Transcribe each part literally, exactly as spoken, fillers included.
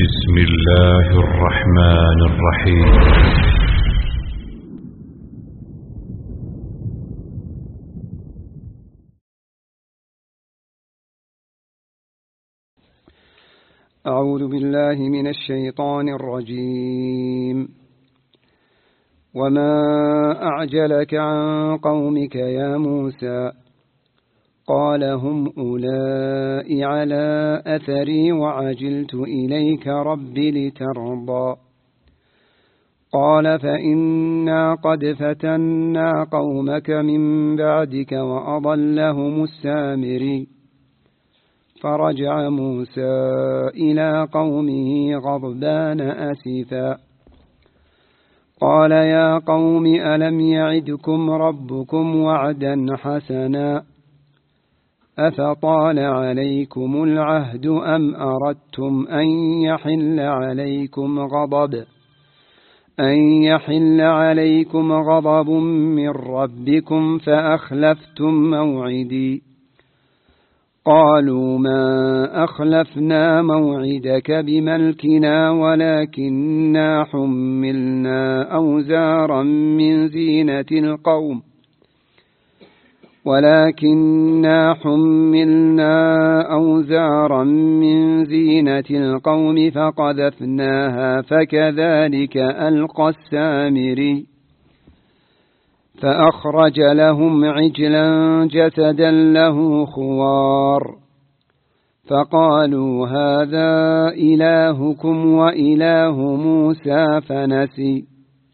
بسم الله الرحمن الرحيم. أعوذ بالله من الشيطان الرجيم. وما أعجلك عن قومك يا موسى؟ قال هم أولئك على أثري وعجلت إليك رب لترضى. قال فإنا قد فتنا قومك من بعدك وأضلهم السامري. فرجع موسى إلى قومه غضبان أسفا قال يا قوم ألم يعدكم ربكم وعدا حسنا أفطال عليكم العهد أم أردتم أن يحل عليكم غضب أن يحل عليكم غضب من ربكم فأخلفتم موعدي. قالوا ما أخلفنا موعدك بملكنا ولكننا حملنا أوزارا من زينة القوم ولكننا حملنا أوزارا من زينة القوم فقذفناها فكذلك ألقى السامري. فأخرج لهم عجلا جسدا له خوار فقالوا هذا إلهكم وإله موسى فنسي.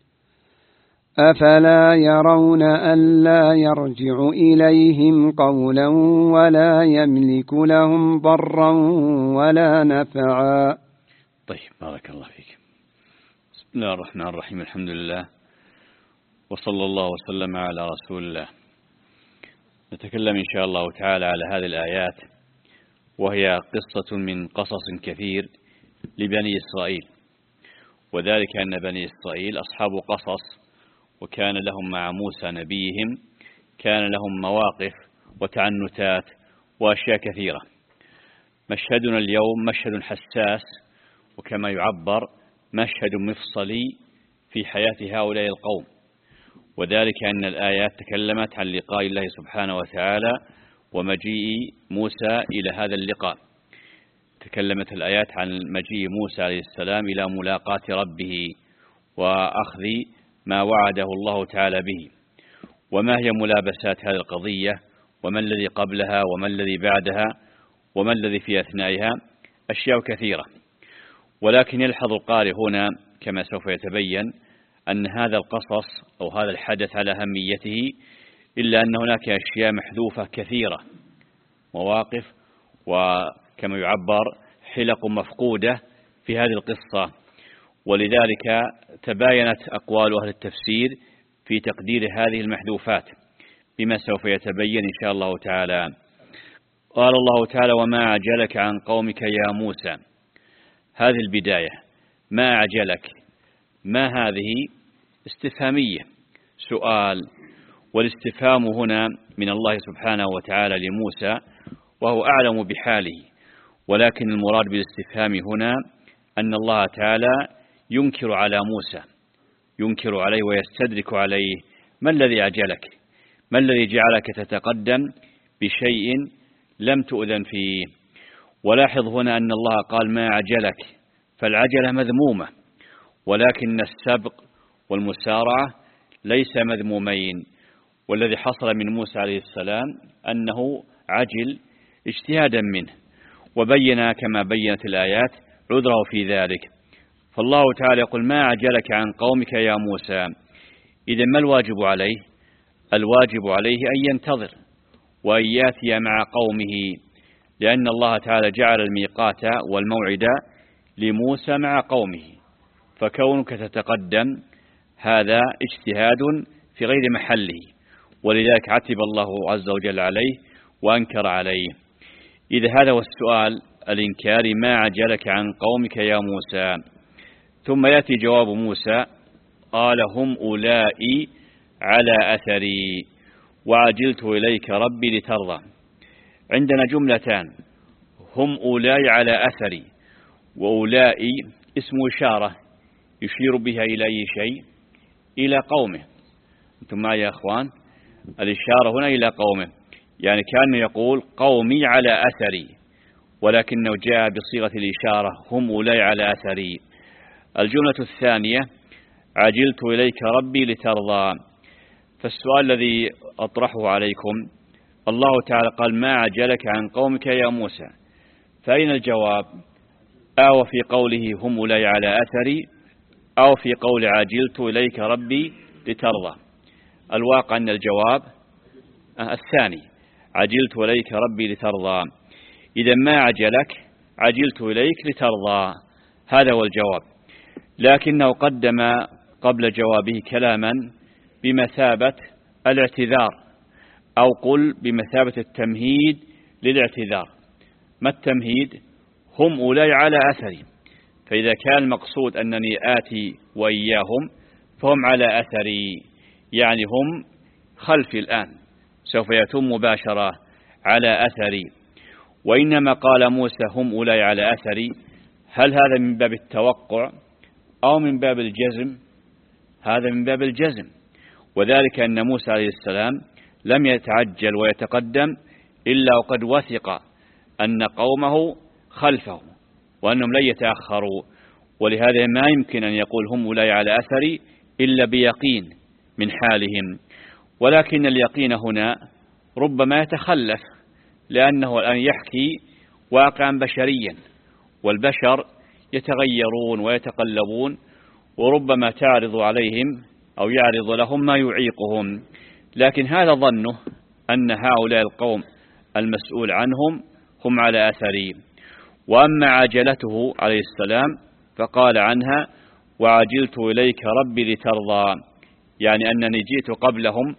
أفلا يرون ألا يرجع إليهم قولا ولا يملك لهم ضرا ولا نفعا. طيب، بارك الله فيك. بسم الله الرحمن الرحيم. الحمد لله وصلى الله وسلم على رسول الله. نتكلم إن شاء الله تعالى على هذه الآيات، وهي قصة من قصص كثير لبني إسرائيل، وذلك أن بني إسرائيل أصحاب قصص، وكان لهم مع موسى نبيهم كان لهم مواقف وتعنتات وأشياء كثيرة. مشهدنا اليوم مشهد حساس، وكما يعبر مشهد مفصلي في حياة هؤلاء القوم، وذلك أن الآيات تكلمت عن لقاء الله سبحانه وتعالى ومجيء موسى إلى هذا اللقاء. تكلمت الآيات عن مجيء موسى عليه السلام إلى ملاقاة ربه وأخذ ما وعده الله تعالى به، وما هي ملابسات هذه القضية، وما الذي قبلها وما الذي بعدها وما الذي في أثنائها. أشياء كثيرة، ولكن يلحظ القارئ هنا كما سوف يتبين أن هذا القصص أو هذا الحدث على أهميته، إلا أن هناك أشياء محذوفة كثيرة، مواقف وكما يعبر حلق مفقودة في هذه القصة، ولذلك تباينت أقوال أهل التفسير في تقدير هذه المحذوفات بما سوف يتبين إن شاء الله تعالى. قال الله تعالى وما أعجلك عن قومك يا موسى. هذه البداية، ما أعجلك، ما هذه استفهامية، سؤال، والاستفهام هنا من الله سبحانه وتعالى لموسى وهو أعلم بحاله، ولكن المراد بالاستفهام هنا أن الله تعالى ينكر على موسى، ينكر عليه ويستدرك عليه ما الذي أعجلك، ما الذي جعلك تتقدم بشيء لم تؤذن فيه. ولاحظ هنا أن الله قال ما أعجلك، فالعجلة مذمومة، ولكن السبق والمسارعة ليس مذمومين. والذي حصل من موسى عليه السلام أنه عجل اجتهادا منه، وبين كما بينت الآيات عذره في ذلك. فالله تعالى يقول ما أعجلك عن قومك يا موسى. إذا ما الواجب عليه؟ الواجب عليه أن ينتظر وأن يأتي مع قومه، لأن الله تعالى جعل الميقات والموعد لموسى مع قومه، فكونك تتقدم هذا اجتهاد في غير محله، ولذلك عتب الله عز وجل عليه وأنكر عليه. إذا هذا هو السؤال الإنكاري، ما عجلك عن قومك يا موسى. ثم يأتي جواب موسى قال هم أولئك على أثري وعجلت إليك ربي لترضى. عندنا جملتان، هم أولئك على أثري، وأولئي اسم إشارة يشير بها إلى أي شيء؟ إلى قومه. أنتم معي يا أخوان؟ الإشارة هنا إلى قومه، يعني كان يقول قومي على أثري، ولكنه جاء بصيغة الإشارة هم أولئي على أثري. الجملة الثانية عجلت إليك ربي لترضى. فالسؤال الذي أطرحه عليكم، الله تعالى قال ما عجلك عن قومك يا موسى، فأين الجواب؟ أو في قوله هم أولئي على أثري، أو في قول عجلت إليك ربي لترضى؟ الواقع أن الجواب الثاني، عجلت إليك ربي لترضى. إذا ما عجلك، عجلت إليك لترضى، هذا هو الجواب. لكنه قدم قبل جوابه كلاما بمثابة الاعتذار، أو قل بمثابة التمهيد للاعتذار. ما التمهيد؟ هم أولئي على أثري، فإذا كان المقصود أنني آتي وإياهم فهم على أثري، يعني هم خلفي الآن، سوف يأتون مباشرة على أثري. وإنما قال موسى هم أولئي على أثري، هل هذا من باب التوقع أو من باب الجزم؟ هذا من باب الجزم، وذلك أن موسى عليه السلام لم يتعجل ويتقدم إلا وقد وثق أن قومه خلفه وأنهم لن يتأخروا، ولهذا ما يمكن أن يقول هم أولئي على أثري إلا بيقين من حالهم. ولكن اليقين هنا ربما يتخلف، لأنه الآن يحكي واقعا بشريا، والبشر يتغيرون ويتقلبون، وربما تعرض عليهم أو يعرض لهم ما يعيقهم. لكن هذا ظنه أن هؤلاء القوم المسؤول عنهم هم على أثري. وأما عجلته عليه السلام فقال عنها وعجلت إليك ربي لترضى، يعني أنني جئت قبلهم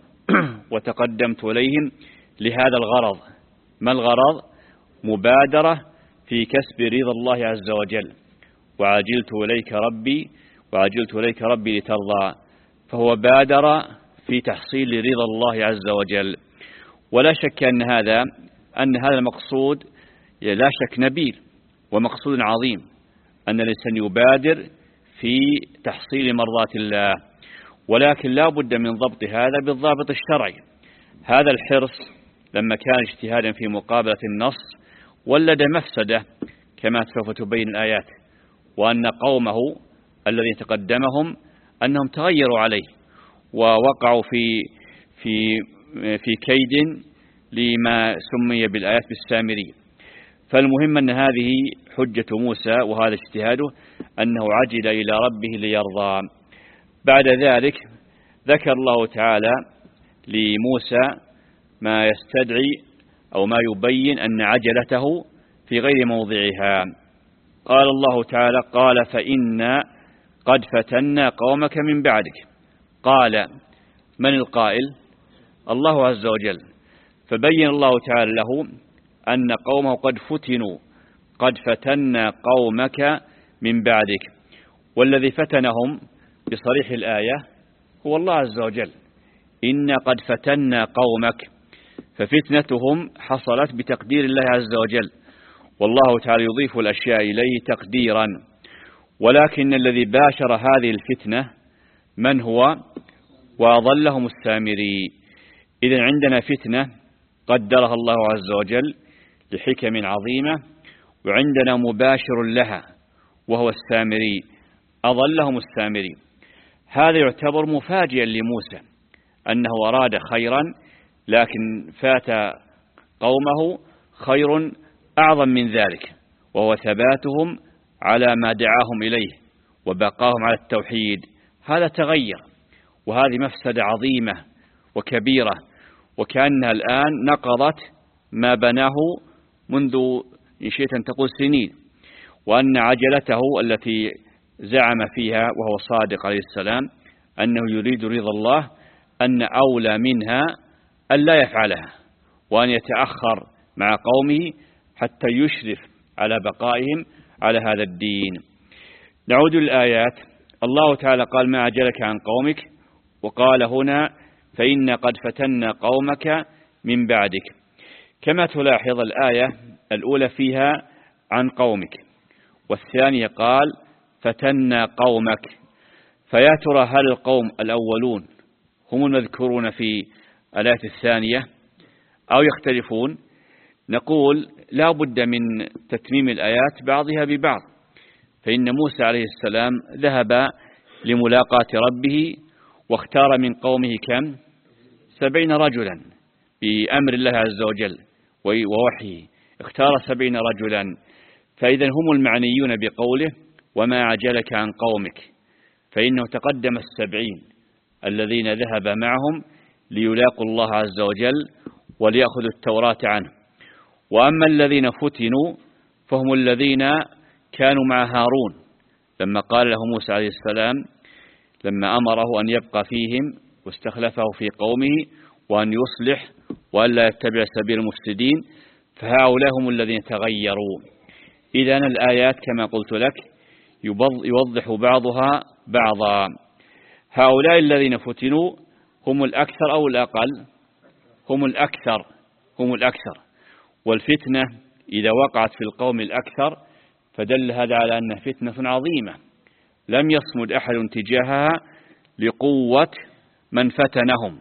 وتقدمت إليهم لهذا الغرض. ما الغرض؟ مبادرة في كسب رضا الله عز وجل. وعجلت إليك ربي وعجلت إليك ربي لترضى، فهو بادر في تحصيل رضا الله عز وجل. ولا شك أن هذا أن هذا المقصود لا شك نبيل ومقصود عظيم، أن الإنسان يبادر في تحصيل مرضات الله، ولكن لا بد من ضبط هذا بالضابط الشرعي. هذا الحرص لما كان اجتهادا في مقابلة النص ولد مفسدة كما سوف تبين الآيات، وأن قومه الذي تقدمهم أنهم تغيروا عليه ووقعوا في في في كيد لما سمي بالآيات بالسامري. فالمهم أن هذه حجة موسى وهذا اجتهاده، أنه عجل إلى ربه ليرضى. بعد ذلك ذكر الله تعالى لموسى ما يستدعي أو ما يبين أن عجلته في غير موضعها. قال الله تعالى قال فإنا قد فتنا قومك من بعدك. قال من القائل؟ الله عز وجل. فبين الله تعالى له أن قومه قد فتنوا، قد فتنا قومك من بعدك. والذي فتنهم بصريح الآية هو الله عز وجل. إنا قد فتنا قومك، ففتنتهم حصلت بتقدير الله عز وجل، والله تعالى يضيف الأشياء إليه تقديرا. ولكن الذي باشر هذه الفتنة من هو؟ وأضلهم السامري. إذن عندنا فتنة قدرها الله عز وجل لحكم عظيمة، وعندنا مباشر لها وهو السامري، أضلهم السامري. هذا يعتبر مفاجئا لموسى أنه أراد خيرا، لكن فات قومه خير أعظم من ذلك، وهو ثباتهم على ما دعاهم إليه وبقاهم على التوحيد. هذا تغير، وهذه مفسدة عظيمة وكبيرة، وكأنها الآن نقضت ما بناه منذ إن شئت أن تقول سنين. وأن عجلته التي زعم فيها وهو صادق عليه السلام أنه يريد رضا الله، أن أولى منها أن لا يفعلها وأن يتأخر مع قومه حتى يشرف على بقائهم على هذا الدين. نعود للآيات. الله تعالى قال ما عجلك عن قومك، وقال هنا فإن قد فتنا قومك من بعدك. كما تلاحظ الآية الأولى فيها عن قومك، والثانية قال فتنا قومك. فيا ترى هل القوم الأولون هم المذكورون في الآية الثانية أو يختلفون؟ نقول لا بد من تتميم الآيات بعضها ببعض، فإن موسى عليه السلام ذهب لملاقاة ربه واختار من قومه كم؟ سبعين رجلا بأمر الله عز وجل ووحيه، اختار سبعين رجلا، فإذا هم المعنيون بقوله وما عجلك عن قومك، فإنه تقدم السبعين الذين ذهب معهم ليلاقوا الله عز وجل وليأخذوا التوراة عنه. وأما الذين فتنوا فهم الذين كانوا مع هارون لما قال له موسى عليه السلام لما أمره أن يبقى فيهم واستخلفه في قومه وأن يصلح وأن لا يتبع سبيل المفسدين، فهؤلاء هم الذين تغيروا. إذن الآيات كما قلت لك يوضح بعضها بعضا. هؤلاء الذين فتنوا هم الأكثر أو الأقل؟ هم الأكثر، هم الأكثر. والفتنة إذا وقعت في القوم الأكثر فدل هذا على أنها فتنة عظيمة لم يصمد أحد تجاهها لقوة من فتنهم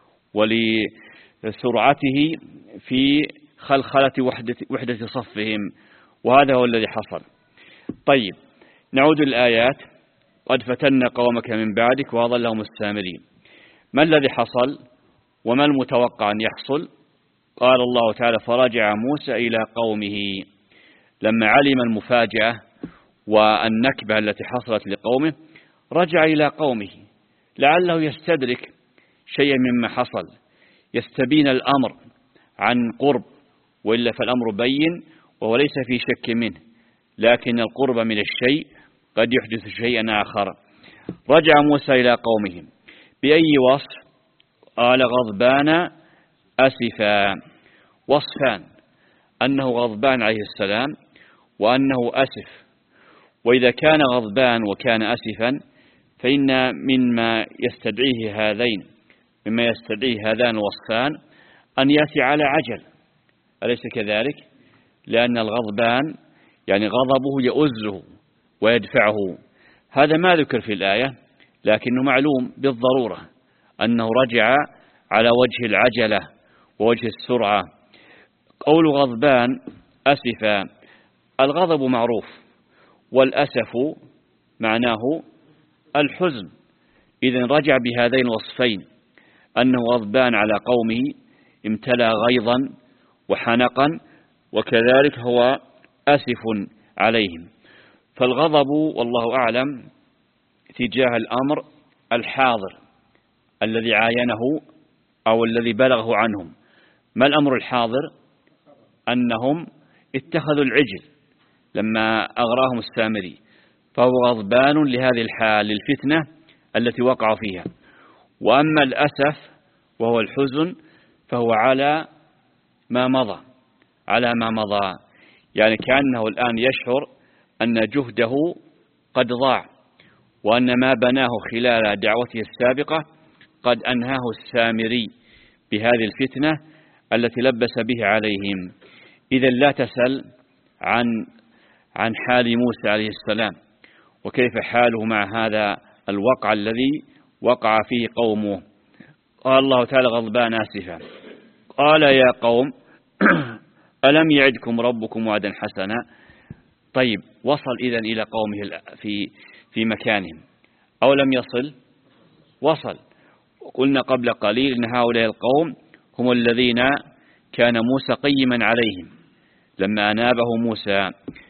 ولسرعته في خلخلة وحدة, وحدة صفهم، وهذا هو الذي حصل. طيب نعود الآيات. قد فتنا قومك من بعدك وأضلهم السامرين. ما الذي حصل وما المتوقع أن يحصل؟ قال الله تعالى فرجع موسى إلى قومه لما علم المفاجأة والنكبة التي حصلت لقومه، رجع إلى قومه لعله يستدرك شيئا مما حصل، يستبين الأمر عن قرب، وإلا فالأمر بين وهو ليس في شك منه، لكن القرب من الشيء قد يحدث شيئا آخر. رجع موسى إلى قومه بأي وصف؟ قال غضبان أسفا. وصفان: أنه غضبان عليه السلام وأنه أسف. وإذا كان غضبان وكان أسفا فإن مما يستدعيه هذين مما يستدعيه هذان الوصفان أن يأتي على عجل، أليس كذلك؟ لأن الغضبان يعني غضبه يؤزه ويدفعه. هذا ما ذكر في الآية، لكنه معلوم بالضرورة أنه رجع على وجه العجلة ووجه السرعة. قول غضبان أسفا، الغضب معروف والأسف معناه الحزن. إذن رجع بهذين الوصفين، أنه غضبان على قومه امتلأ غيظا وحنقا، وكذلك هو أسف عليهم. فالغضب والله أعلم تجاه الأمر الحاضر الذي عاينه أو الذي بلغه عنهم. ما الأمر الحاضر؟ أنهم اتخذوا العجل لما أغراهم السامري، فهو غضبان لهذه الحال للفتنة التي وقعوا فيها. وأما الأسف وهو الحزن فهو على ما مضى على ما مضى يعني كأنه الآن يشعر أن جهده قد ضاع، وأن ما بناه خلال دعوته السابقة قد أنهاه السامري بهذه الفتنة التي لبس به عليهم. إذا لا تسأل عن عن حال موسى عليه السلام وكيف حاله مع هذا الوقع الذي وقع فيه قومه. قال الله تعالى غضبان آسفا. قال يا قوم ألم يعدكم ربكم وعدا حسنا؟ طيب وصل إذن إلى قومه في في مكانهم أو لم يصل؟ وصل. قلنا قبل قليل إن هؤلاء القوم هم الذين كان موسى قيما عليهم لما أنابه موسى،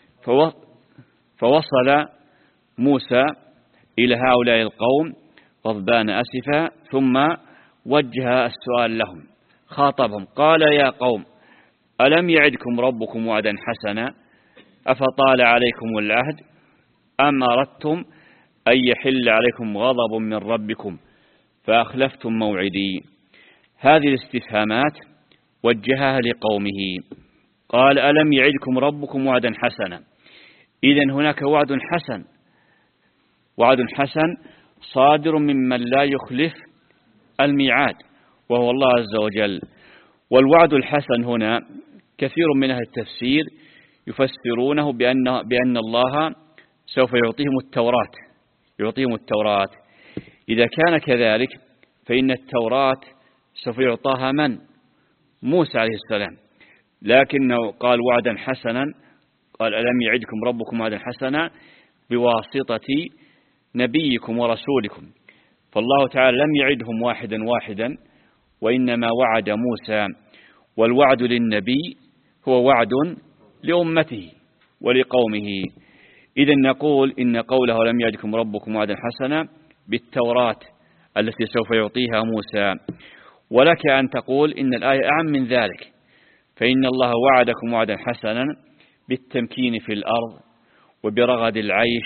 فوصل موسى إلى هؤلاء القوم غضبان أسفا، ثم وجه السؤال لهم، خاطبهم قال يا قوم ألم يعدكم ربكم وعدا حسنا أفطال عليكم العهد أم أردتم أن يحل عليكم غضب من ربكم فأخلفتم موعدي. هذه الاستفهامات وجهها لقومه. قال ألم يعدكم ربكم وعدا حسنا، إذن هناك وعد حسن، وعد حسن صادر ممن لا يخلف الميعاد وهو الله عز وجل. والوعد الحسن هنا كثير من أهل التفسير يفسرونه بأن, بأن الله سوف يعطيهم التوراة يعطيهم التوراة. إذا كان كذلك فإن التوراة سوف يعطاها من؟ موسى عليه السلام، لكنه قال وعدا حسنا، قال ألم يعدكم ربكم وعدا حسنا بواسطة نبيكم ورسولكم. فالله تعالى لم يعدهم واحدا واحدا، وإنما وعد موسى، والوعد للنبي هو وعد لأمته ولقومه. إذن نقول إن قوله لم يعدكم ربكم وعدا حسنا بالتوراة التي سوف يعطيها موسى. ولك أن تقول إن الآية أعم من ذلك، فإن الله وعدكم وعدا حسنا بالتمكين في الأرض وبرغد العيش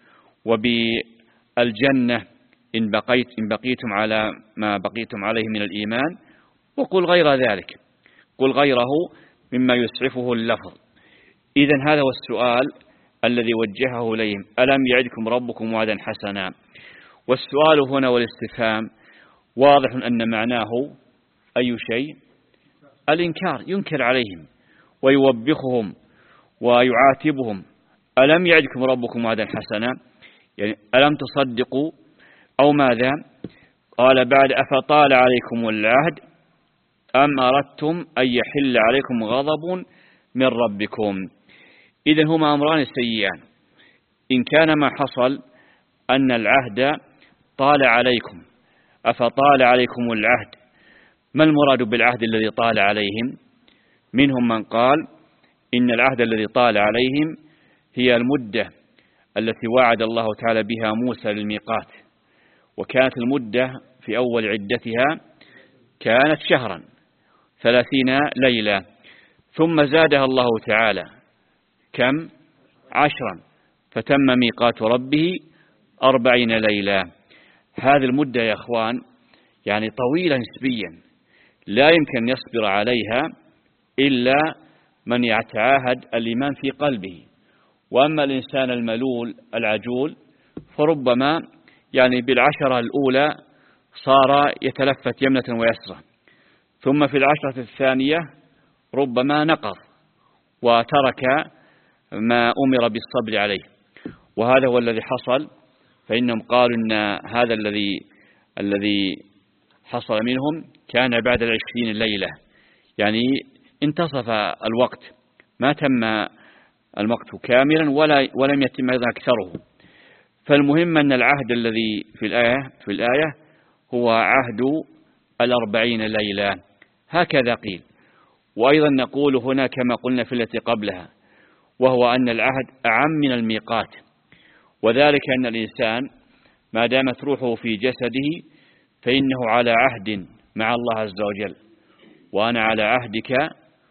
وبالجنة إن بقيت إن بقيتم على ما بقيتم عليه من الإيمان، وقل غير ذلك، قل غيره مما يسعفه اللفظ. إذن هذا هو السؤال الذي وجهه إليهم، ألم يعدكم ربكم وعدا حسنا. والسؤال هنا والاستفهام واضح أن معناه أي شيء؟ الإنكار، ينكر عليهم ويوبخهم ويعاتبهم. ألم يعدكم ربكم وعدا حسنا، يعني ألم تصدقوا أو ماذا؟ قال بعد أفطال عليكم العهد أم أردتم أن يحل عليكم غضب من ربكم. إذن هما أمران سيئان. إن كان ما حصل أن العهد طال عليكم، أفطال عليكم العهد، ما المراد بالعهد الذي طال عليهم؟ منهم من قال إن العهد الذي طال عليهم هي المدة التي وعد الله تعالى بها موسى للميقات، وكانت المدة في أول عدتها كانت شهرا ثلاثين ليلة، ثم زادها الله تعالى كم؟ عشرا، فتم ميقات ربه أربعين ليلة. هذه المدة يا أخوان يعني طويلة نسبيا، لا يمكن يصبر عليها إلا من يتعاهد الإيمان في قلبه. وأما الإنسان الملول العجول فربما يعني بالعشرة الأولى صار يتلفت يمنة ويسرى، ثم في العشرة الثانية ربما نقض وترك ما أمر بالصبر عليه. وهذا هو الذي حصل، فإنهم قالوا إن هذا الذي الذي حصل منهم كان بعد العشرين ليلة، يعني انتصف الوقت، ما تم الوقت كاملا ولا ولم يتم أيضا أكثره. فالمهم أن العهد الذي في الآية في الآية هو عهد الأربعين ليلة، هكذا قيل. وأيضا نقول هنا كما قلنا في التي قبلها، وهو أن العهد أعم من الميقات، وذلك أن الإنسان ما دامت روحه في جسده فإنه على عهد مع الله عز وجل، وأنا على عهدك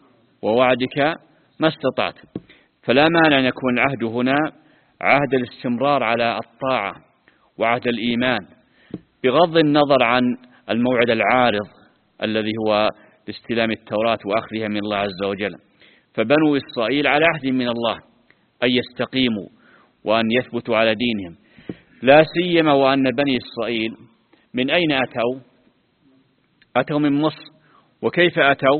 ووعدك ما استطعت. فلا مانع أن يكون العهد هنا عهد الاستمرار على الطاعة وعهد الإيمان، بغض النظر عن الموعد العارض الذي هو لاستلام التوراة وأخذها من الله عز وجل. فبنو إسرائيل على عهد من الله أن يستقيموا وأن يثبتوا على دينهم، لا سيما وأن بني إسرائيل من أين أتوا؟ أتوا من مصر. وكيف أتوا؟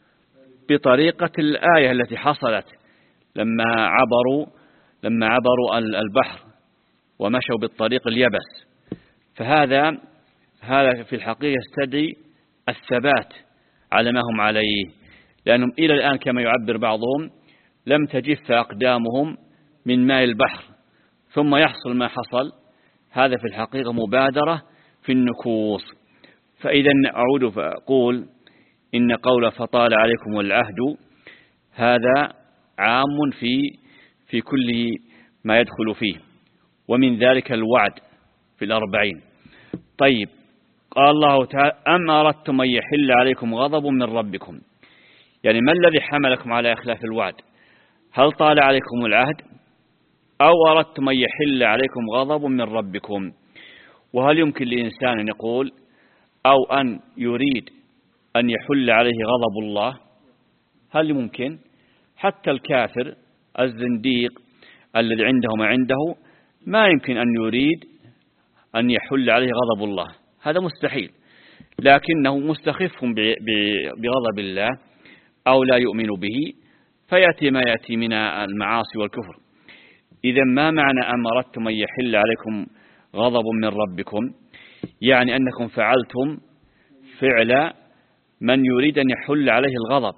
بطريقة الآية التي حصلت لما عبروا لما عبروا البحر ومشوا بالطريق اليبس. فهذا هذا في الحقيقة يستدعي الثبات على ما هم عليه، لأنهم إلى الآن كما يعبر بعضهم لم تجف أقدامهم من ماء البحر، ثم يحصل ما حصل. هذا في الحقيقة مبادرة في النكوص. فإذا أعود فأقول إن قول فطال عليكم العهد هذا عام في في كل ما يدخل فيه، ومن ذلك الوعد في الأربعين. طيب، قال الله تعالى أم أردتم أن يحل عليكم غضب من ربكم، يعني ما الذي حملكم على إخلاف الوعد؟ هل طال عليكم العهد أو أردتم أن يحل عليكم غضب من ربكم؟ وهل يمكن لإنسان أن يقول أو أن يريد أن يحل عليه غضب الله؟ هل ممكن؟ حتى الكافر الزنديق الذي عنده ما عنده ما يمكن أن يريد أن يحل عليه غضب الله، هذا مستحيل، لكنه مستخف بغضب الله أو لا يؤمن به، فيأتي ما يأتي من المعاصي والكفر. إذا ما معنى أما أردتم أن يحل عليكم غضب من ربكم؟ يعني أنكم فعلتم فعل من يريد أن يحل عليه الغضب.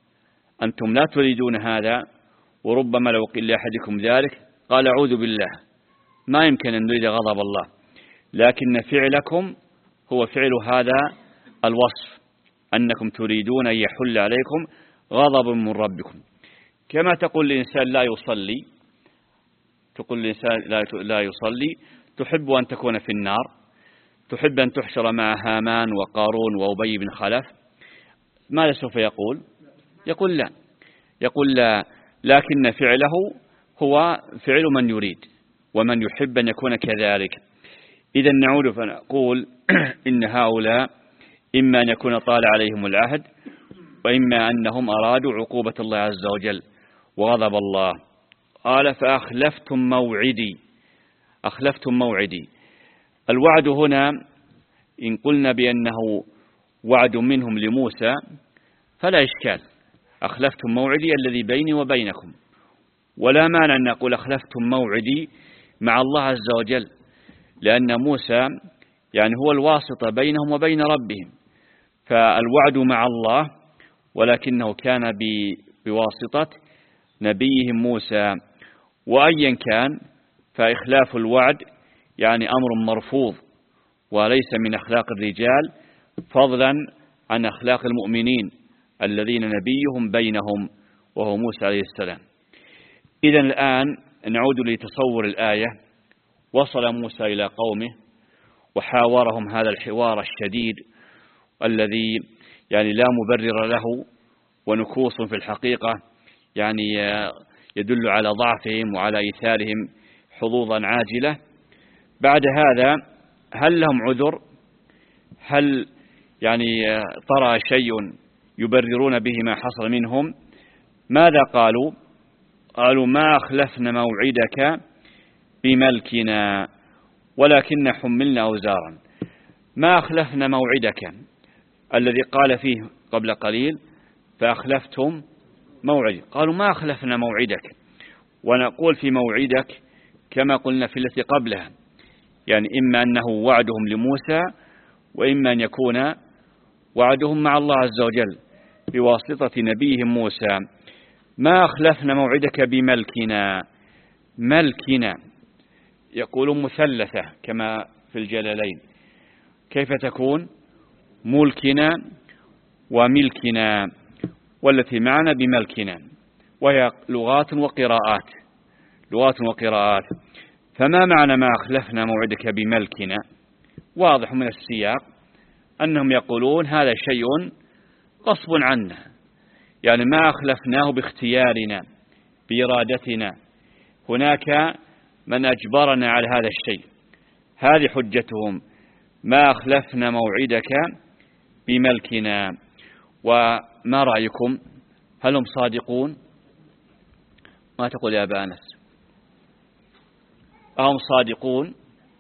أنتم لا تريدون هذا، وربما لو قيل لأحدكم ذلك قال أعوذ بالله، ما يمكن أن نريد غضب الله، لكن فعلكم هو فعل هذا الوصف، أنكم تريدون أن يحل عليكم غضب من ربكم. كما تقول الإنسان لا يصلي، تقول الإنسان لا يصلي تحب أن تكون في النار، تحب أن تحشر مع هامان وقارون وأبي بن خلف، ماذا سوف يقول؟ يقول لا، يقول لا، لكن فعله هو فعل من يريد ومن يحب أن يكون كذلك. إذا نعود فنقول إن هؤلاء إما أن يكون طال عليهم العهد، وإما أنهم أرادوا عقوبة الله عز وجل وغضب الله. قال فأخلفتم موعدي، أخلفتم موعدي. الوعد هنا إن قلنا بأنه وعد منهم لموسى فلا إشكال، أخلفتم موعدي الذي بيني وبينكم، ولا مانع أن نقول أخلفتم موعدي مع الله عز وجل، لأن موسى يعني هو الواسطة بينهم وبين ربهم، فالوعد مع الله، ولكنه كان بواسطة نبيهم موسى. وأيا كان فإخلاف الوعد يعني أمر مرفوض، وليس من أخلاق الرجال، فضلا عن أخلاق المؤمنين الذين نبيهم بينهم وهو موسى عليه السلام. إذن الآن نعود لتصور الآية. وصل موسى إلى قومه وحاورهم هذا الحوار الشديد الذي يعني لا مبرر له، ونكوص في الحقيقة يعني يدل على ضعفهم وعلى إيثارهم حظوظا عاجلة. بعد هذا هل لهم عذر؟ هل يعني طرأ شيء يبررون به ما حصل منهم؟ ماذا قالوا؟ قالوا ما أخلفنا موعدك بملكنا ولكن حملنا أوزارا. ما أخلفنا موعدك الذي قال فيه قبل قليل فأخلفتم موعدي، قالوا ما أخلفنا موعدك، ونقول في موعدك كما قلنا في التي قبلها، يعني إما أنه وعدهم لموسى، وإما أن يكون وعدهم مع الله عز وجل بواسطة نبيهم موسى. ما أخلفنا موعدك بملكنا، ملكنا يقولون مثلثة كما في الجلالين، كيف تكون؟ ملكنا وملكنا، والتي معنا بملكنا، وهي لغات وقراءات، لغات وقراءات. فما معنى ما أخلفنا موعدك بملكنا؟ واضح من السياق أنهم يقولون هذا شيء غصب عنا، يعني ما أخلفناه باختيارنا بإرادتنا، هناك من أجبرنا على هذا الشيء. هذه حجتهم، ما أخلفنا موعدك بملكنا. وما رأيكم؟ هل هم صادقون؟ ما تقول يا أبا أنس؟ هم صادقون؟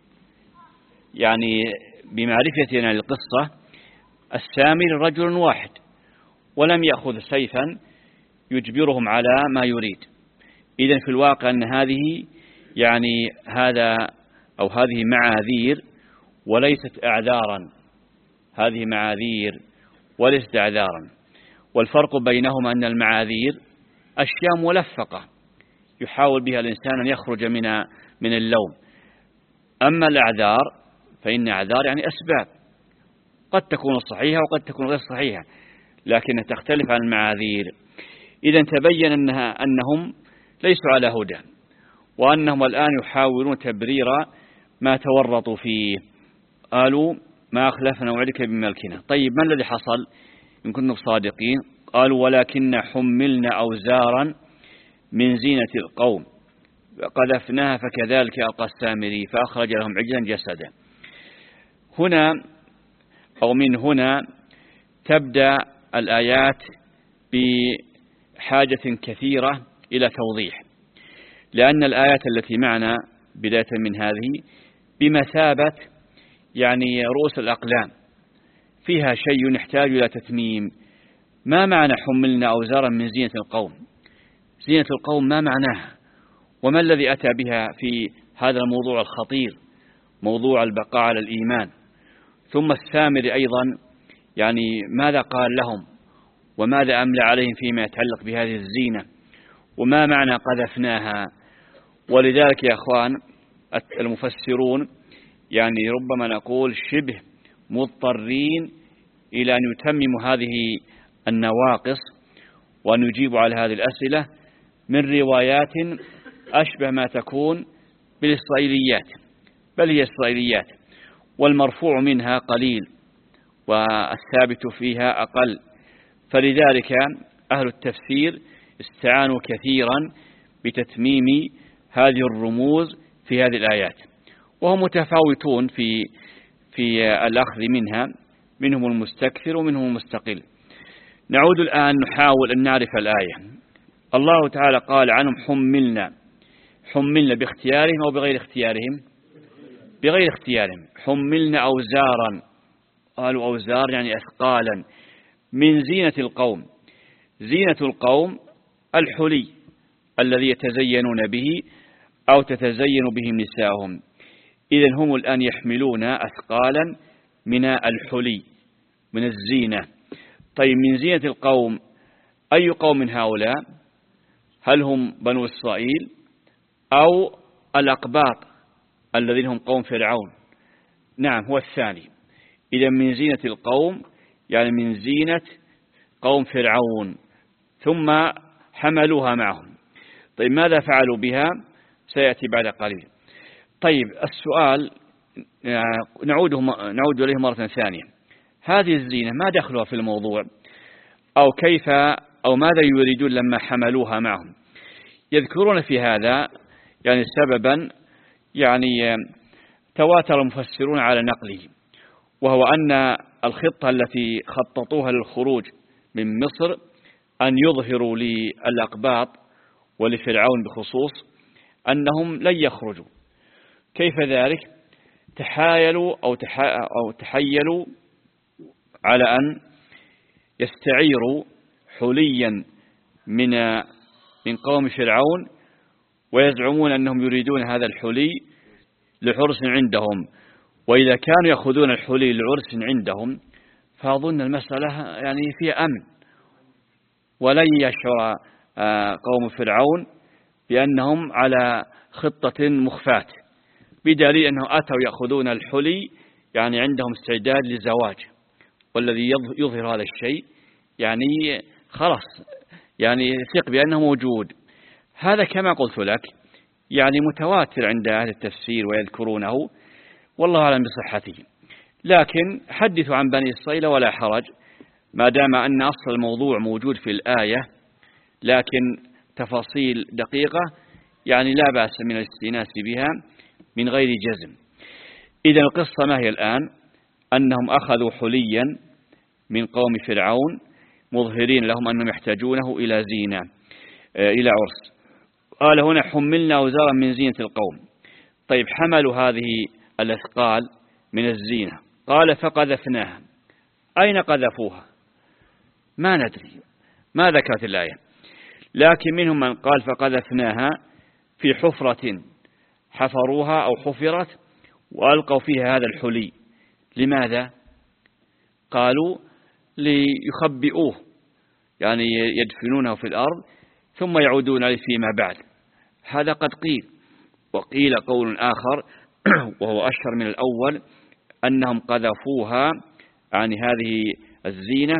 يعني بمعرفتنا للقصة السامري رجل واحد ولم يأخذ سيفا يجبرهم على ما يريد. إذن في الواقع أن هذه يعني هذا أو هذه معاذير وليست أعذارا، هذه معاذير وليست أعذارا. والفرق بينهما أن المعاذير أشياء ملفقة يحاول بها الإنسان أن يخرج من من اللوم، أما الأعذار فإن أعذار يعني أسباب قد تكون صحيحة وقد تكون غير صحيحة، لكنها تختلف عن المعاذير. إذا تبين أنها أنهم ليسوا على هدى، وأنهم الآن يحاولون تبرير ما تورطوا فيه. قالوا ما أخلفنا موعدك بملكنا. طيب ما الذي حصل إن كنتم صادقين؟ قالوا ولكن حملنا أوزارا من زينة القوم قذفناها فكذلك ألقى السامري فأخرج لهم عجلا جسدا. هنا أو من هنا تبدأ الآيات بحاجة كثيرة إلى توضيح، لأن الآيات التي معنا بداية من هذه بمثابة يعني رؤوس الأقلام، فيها شيء يحتاج إلى تتميم. ما معنى حملنا أوزارا من زينة القوم؟ زينة القوم ما معناها، وما الذي أتى بها في هذا الموضوع الخطير، موضوع البقاء على الإيمان. ثم السامري أيضا يعني ماذا قال لهم وماذا أملى عليهم فيما يتعلق بهذه الزينة، وما معنى قذفناها. ولذلك يا أخوان المفسرون يعني ربما نقول شبه مضطرين إلى أن يتمموا هذه النواقص وأن يجيبوا على هذه الأسئلة من روايات أشبه ما تكون بالإسرائيليات، بل هي إسرائيليات، والمرفوع منها قليل والثابت فيها أقل. فلذلك أهل التفسير استعانوا كثيرا بتتميم هذه الرموز في هذه الآيات، وهم متفاوتون في في الأخذ منها، منهم المستكثر ومنهم المستقل. نعود الآن نحاول أن نعرف الآية. الله تعالى قال عنهم حملنا، حملنا باختيارهم أو بغير اختيارهم؟ بغير اختيارهم. حملنا أوزارا، قالوا أوزار يعني أثقالا، من زينة القوم. زينة القوم الحلي الذي يتزينون به أو تتزين بهم نساءهم. إذن هم الآن يحملون أثقالا من الحلي، من الزينة. طيب من زينة القوم أي قوم من هؤلاء؟ هل هم بنو إسرائيل أو الأقباط الذين هم قوم فرعون؟ نعم هو الثاني. إذا من زينة القوم يعني من زينة قوم فرعون، ثم حملوها معهم. طيب ماذا فعلوا بها؟ سيأتي بعد قليل. طيب السؤال نعود نعود إليه مرة ثانية. هذه الزينة ما دخلها في الموضوع، أو كيف أو ماذا يريدون لما حملوها معهم؟ يذكرون في هذا يعني سببا يعني تواتر المفسرون على نقله، وهو أن الخطة التي خططوها للخروج من مصر أن يظهروا للأقباط ولفرعون بخصوص أنهم لن يخرجوا. كيف ذلك؟ تحايلوا أو, أو تحيلوا على أن يستعيروا حليا من من قوم فرعون، ويزعمون أنهم يريدون هذا الحلي لحرس عندهم. وإذا كانوا يأخذون الحلي لعرس عندهم فأظن المسألة يعني فيها أمن، ولن يشعر قوم فرعون بأنهم على خطة مخفاة، بدليل أنهم أتوا يأخذون الحلي يعني عندهم استعداد للزواج، والذي يظهر هذا الشيء يعني خلاص يعني ثق بأنه موجود. هذا كما قلت لك يعني متواتر عند أهل التفسير ويذكرونه، والله أعلم بصحته. لكن حدثوا عن بني إسرائيل ولا حرج، ما دام أن أصل الموضوع موجود في الآية، لكن تفاصيل دقيقة يعني لا بأس من الاستئناس بها من غير جزم. إذا القصة ما هي الآن؟ أنهم أخذوا حليا من قوم فرعون مظهرين لهم أنهم يحتاجونه إلى زينة إلى عرس. قال هنا حملنا أوزارا من زينة القوم. طيب حملوا هذه الأثقال من الزينة، قال فقذفناها. أين قذفوها؟ ما ندري، ما ذكرت الآية، لكن منهم من قال فقذفناها في حفرة حفروها أو حفرت وألقوا فيها هذا الحلي. لماذا؟ قالوا ليخبئوه، يعني يدفنونه في الأرض ثم يعودون عليه فيما بعد. هذا قد قيل. وقيل قول آخر وهو أشهر من الأول، أنهم قذفوها عن هذه الزينة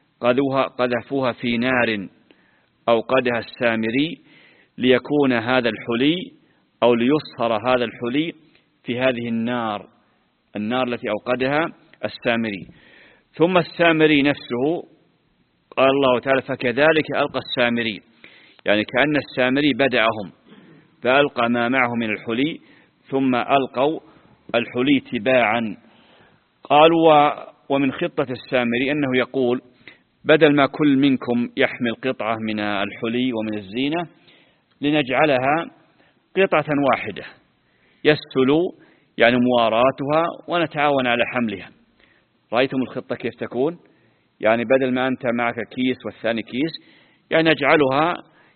قذفوها في نار أوقدها السامري ليكون هذا الحلي أو ليصهر هذا الحلي في هذه النار النار التي أوقدها السامري. ثم السامري نفسه قال الله تعالى فكذلك ألقى السامري، يعني كأن السامري بدأهم فألقى ما معه من الحلي ثم ألقوا الحلي تباعا. قالوا ومن خطة السامري أنه يقول بدل ما كل منكم يحمل قطعة من الحلي ومن الزينة لنجعلها قطعة واحدة يسهل يعني مواراتها ونتعاون على حملها. رأيتم الخطة كيف تكون؟ يعني بدل ما أنت معك كيس والثاني كيس، يعني نجعلها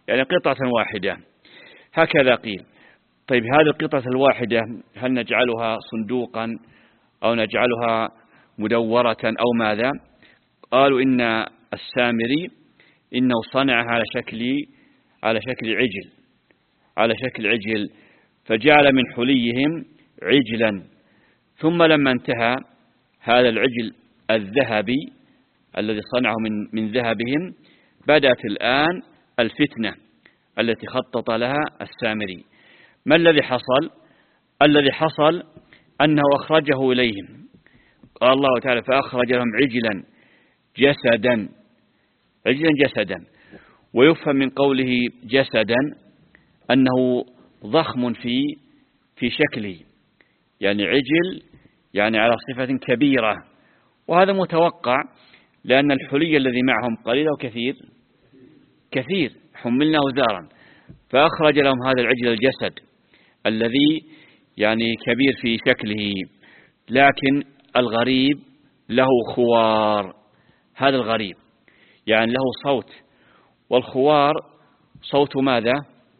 يعني قطعة واحدة، هكذا قيل. طيب هذه القطعة الواحدة هل نجعلها صندوقا أو نجعلها مدورة أو ماذا؟ قالوا إن السامري إنه صنعها على شكل على شكل عجل على شكل عجل فجعل من حليهم عجلا، ثم لما انتهى هذا العجل الذهبي الذي صنعه من من ذهبهم بدأت الآن الفتنة التي خطط لها السامري. ما الذي حصل؟ الذي حصل أنه أخرجه إليهم، قال الله تعالى فأخرج لهم عجلا جسدا عجلا جسدا، ويفهم من قوله جسدا أنه ضخم في في شكله، يعني عجل يعني على صفة كبيرة، وهذا متوقع لأن الحلي الذي معهم قليل أو كثير كثير حملنا وزارا، فأخرج لهم هذا العجل الجسد الذي يعني كبير في شكله، لكن الغريب له خوار. هذا الغريب يعني له صوت، والخوار صوت ماذا؟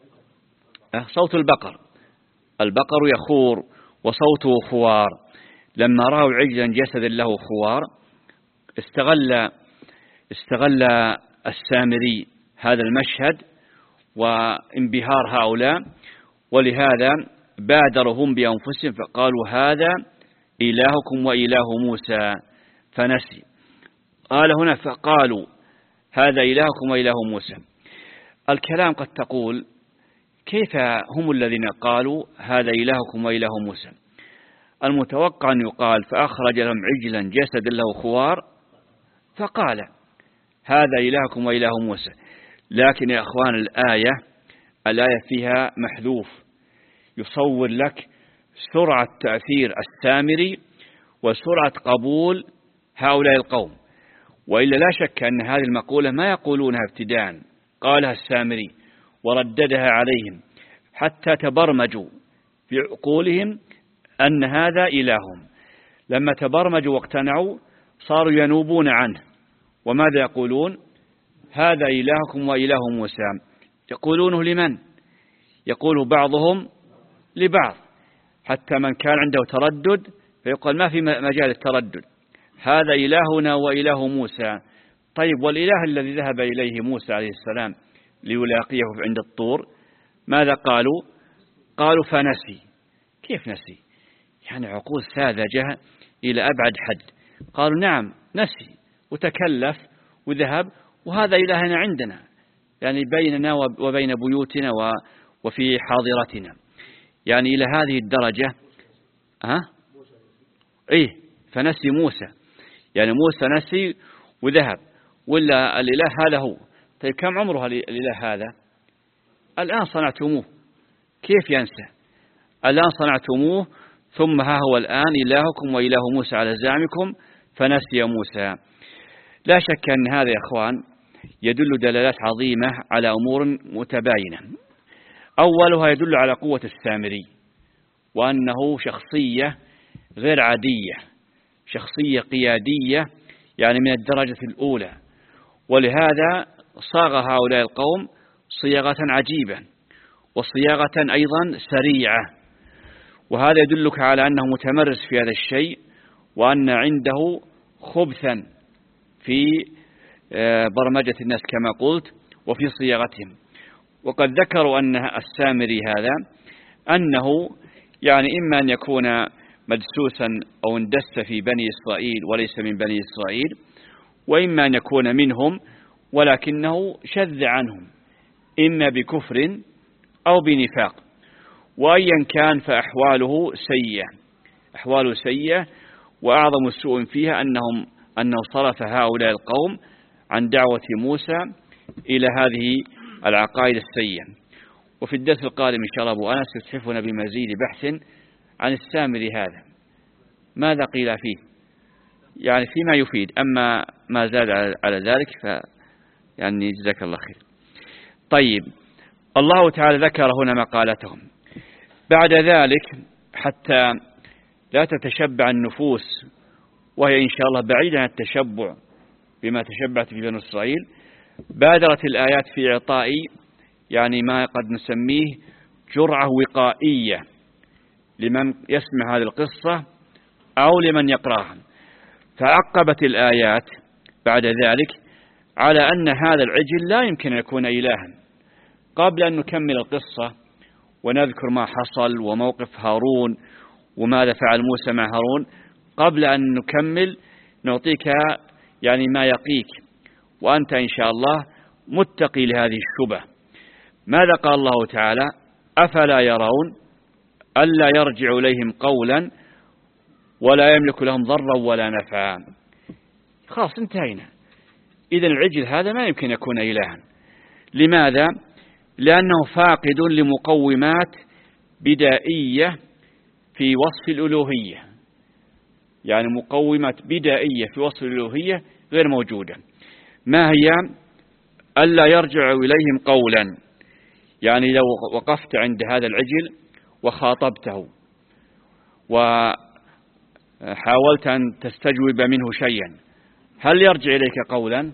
صوت البقر، البقر يخور وصوته خوار. لما رأوا عجلا جسدا له خوار استغل استغل السامري هذا المشهد وانبهار هؤلاء، ولهذا بادروا هم بأنفسهم فقالوا هذا إلهكم وإله موسى فنسي. قال هنا فقالوا هذا إلهكم وإله موسى. الكلام قد تقول كيف هم الذين قالوا هذا إلهكم وإله موسى؟ المتوقع أن يقال فأخرج لهم عجلا جسد له خوار فقال هذا إلهكم وإله موسى. لكن يا أخوان الآية الآية فيها محذوف يصور لك سرعة تأثير السامري وسرعة قبول هؤلاء القوم، وإلا لا شك أن هذه المقولة ما يقولونها ابتداء، قالها السامري ورددها عليهم حتى تبرمجوا في عقولهم أن هذا إلههم. لما تبرمجوا واقتنعوا صاروا ينوبون عنه، وماذا يقولون؟ هذا إلهكم وإله موسى. يقولونه لمن؟ يقوله بعضهم لبعض، حتى من كان عنده تردد فيقول ما في مجال التردد، هذا إلهنا وإله موسى. طيب والإله الذي ذهب إليه موسى عليه السلام ليلاقيه عند الطور ماذا قالوا؟ قالوا فنسي. كيف نسي؟ يعني عقول ساذجة إلى أبعد حد. قالوا نعم نسي وتكلف وذهب، وهذا إلهنا عندنا يعني بيننا وبين بيوتنا وفي حاضرتنا، يعني إلى هذه الدرجة. ها؟ إيه فنسي موسى، يعني موسى نسي وذهب، ولا الإله هذا هو. طيب كم عمره الإله هذا؟ الآن صنعتموه، كيف ينسى؟ الآن صنعتموه ثم ها هو الآن إلهكم وإله موسى على زعمكم فنسي موسى. لا شك أن هذا يا أخوان يدل دلالات عظيمة على أمور متباينة. أولها يدل على قوة السامري، وأنه شخصية غير عادية، شخصية قيادية يعني من الدرجة الأولى، ولهذا صاغ هؤلاء القوم صياغة عجيبة وصياغة أيضا سريعة، وهذا يدلك على أنه متمرس في هذا الشيء، وأن عنده خبثا في برمجة الناس كما قلت وفي صياغتهم. وقد ذكروا أن السامري هذا أنه يعني إما أن يكون مدسوسا أو اندس في بني إسرائيل وليس من بني إسرائيل، وإما أن يكون منهم ولكنه شذ عنهم إما بكفر أو بنفاق، وأيا كان فأحواله سيئة أحواله سيئة وأعظم السوء فيها أنهم أنه صرف هؤلاء القوم عن دعوة موسى إلى هذه العقائد السيئة. وفي الدرس القادم إن شاء الله أبو أنس يتحفنا بمزيد بحث عن السامري هذا ماذا قيل فيه، يعني فيما يفيد، أما ما زاد على ذلك ف يعني جزاك الله خير. طيب الله تعالى ذكر هنا مقالتهم. بعد ذلك حتى لا تتشبع النفوس، وهي إن شاء الله بعيدة عن التشبع بما تشبعت في بني إسرائيل، بادرت الآيات في إعطاء يعني ما قد نسميه جرعة وقائية لمن يسمع هذه القصة أو لمن يقرأها. فعقبت الآيات بعد ذلك على أن هذا العجل لا يمكن أن يكون إلها. قبل أن نكمل القصة ونذكر ما حصل وموقف هارون وماذا فعل موسى مع هارون، قبل أن نكمل نعطيك يعني ما يقيك وأنت إن شاء الله متقي لهذه الشبهة. ماذا قال الله تعالى؟ أفلا يرون ألا يرجع إليهم قولا ولا يملك لهم ضرا ولا نفعا. خلاص انتهينا. إذن العجل هذا ما يمكن يكون إلها. لماذا؟ لأنه فاقد لمقومات بدائية في وصف الألوهية، يعني مقومات بدائية في وصف الألوهية غير موجودة. ما هي؟ ألا يرجع إليهم قولا، يعني لو وقفت عند هذا العجل وخاطبته وحاولت أن تستجوب منه شيئا، هل يرجع إليك قولا؟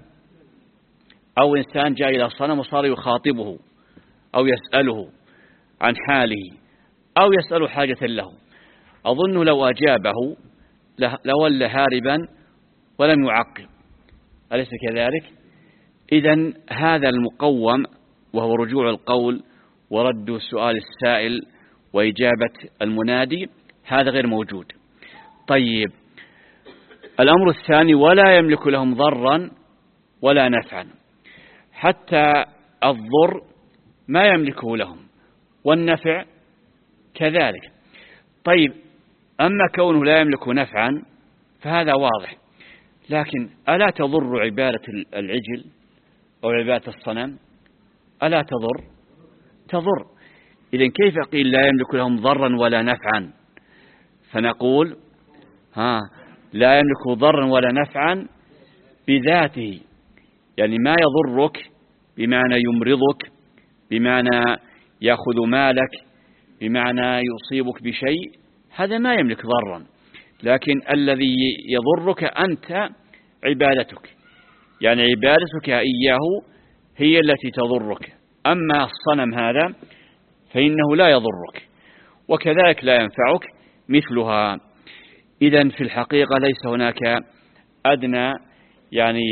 أو إنسان جاء إلى صنم وصار يخاطبه أو يسأله عن حاله أو يسأل حاجة له، أظن لو أجابه لولى هاربا ولم يعقب، أليس كذلك؟ إذن هذا المقوم وهو رجوع القول ورد سؤال السائل وإجابة المنادي هذا غير موجود. طيب، الأمر الثاني ولا يملك لهم ضرا ولا نفعا، حتى الضر ما يملكه لهم والنفع كذلك. طيب، أما كونه لا يملك نفعا فهذا واضح، لكن ألا تضر عبادة العجل أو عبادة الصنم؟ ألا تضر؟ تضر. إذن كيف قيل لا يملك لهم ضرا ولا نفعا؟ فنقول ها لا يملك ضرا ولا نفعا بذاته، يعني ما يضرك بمعنى يمرضك، بمعنى يأخذ مالك، بمعنى يصيبك بشيء، هذا ما يملك ضرا. لكن الذي يضرك أنت عبادتك، يعني عبادتك إياه هي التي تضرك. أما الصنم هذا فإنه لا يضرك وكذلك لا ينفعك مثلها. إذن في الحقيقة ليس هناك أدنى يعني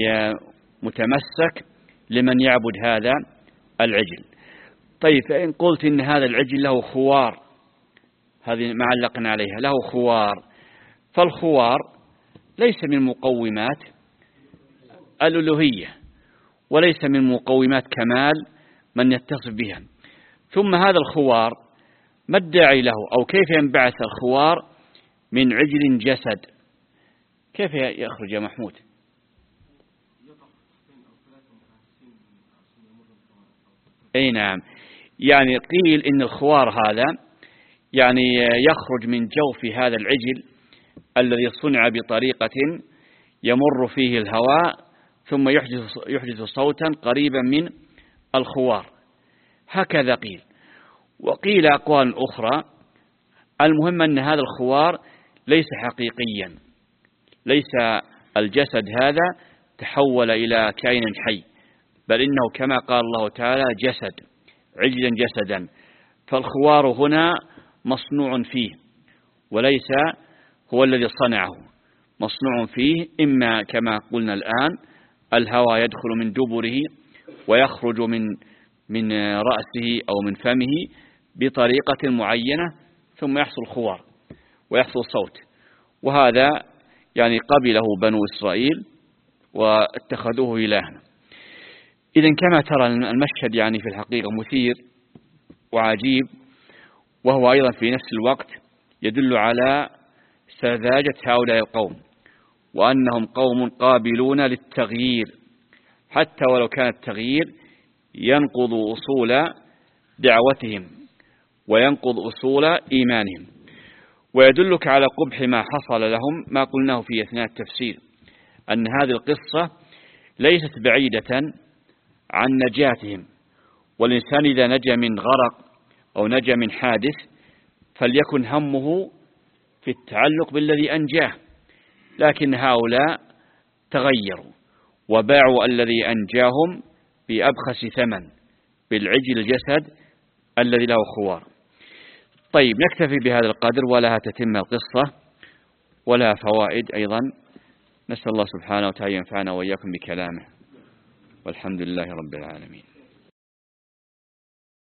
متمسك لمن يعبد هذا العجل. طيب، فإن قلت إن هذا العجل له خوار، هذه ما علقنا عليها، له خوار، فالخوار ليس من مقومات الألوهية وليس من مقومات كمال من يتصف بها. ثم هذا الخوار ما الداعي له؟ أو كيف ينبعث الخوار من عجل جسد؟ كيف يخرج يا محمود؟ أي نعم، يعني قيل إن الخوار هذا يعني يخرج من جوف هذا العجل الذي صنع بطريقة يمر فيه الهواء ثم يحدث, يحدث صوتا قريبا من الخوار، هكذا قيل. وقيل أقوال أخرى. المهم أن هذا الخوار ليس حقيقيا، ليس الجسد هذا تحول إلى كائن حي، بل إنه كما قال الله تعالى جسد، عجلا جسدا. فالخوار هنا مصنوع فيه وليس هو الذي صنعه، مصنوع فيه، إما كما قلنا الآن الهواء يدخل من دبره ويخرج من من رأسه أو من فمه بطريقة معينة ثم يحصل خوار ويحصل صوت، وهذا يعني قبله بنو إسرائيل واتخذوه إلها. إذن كما ترى المشهد يعني في الحقيقة مثير وعجيب، وهو أيضا في نفس الوقت يدل على سذاجة هؤلاء القوم وأنهم قوم قابلون للتغيير، حتى ولو كان التغيير ينقض أصول دعوتهم وينقض أصول إيمانهم. ويدلك على قبح ما حصل لهم ما قلناه في أثناء التفسير، أن هذه القصة ليست بعيدة عن نجاتهم، والإنسان إذا نجا من غرق أو نجا من حادث فليكن همه في التعلق بالذي أنجاه، لكن هؤلاء تغيروا وباعوا الذي أنجاهم بأبخس ثمن، بالعجل الجسد الذي له خوار. طيب نكتفي بهذا القدر، ولها تتم القصة ولها فوائد أيضا. نسأل الله سبحانه وتعالى ينفعنا وإياكم بكلامه، والحمد لله رب العالمين.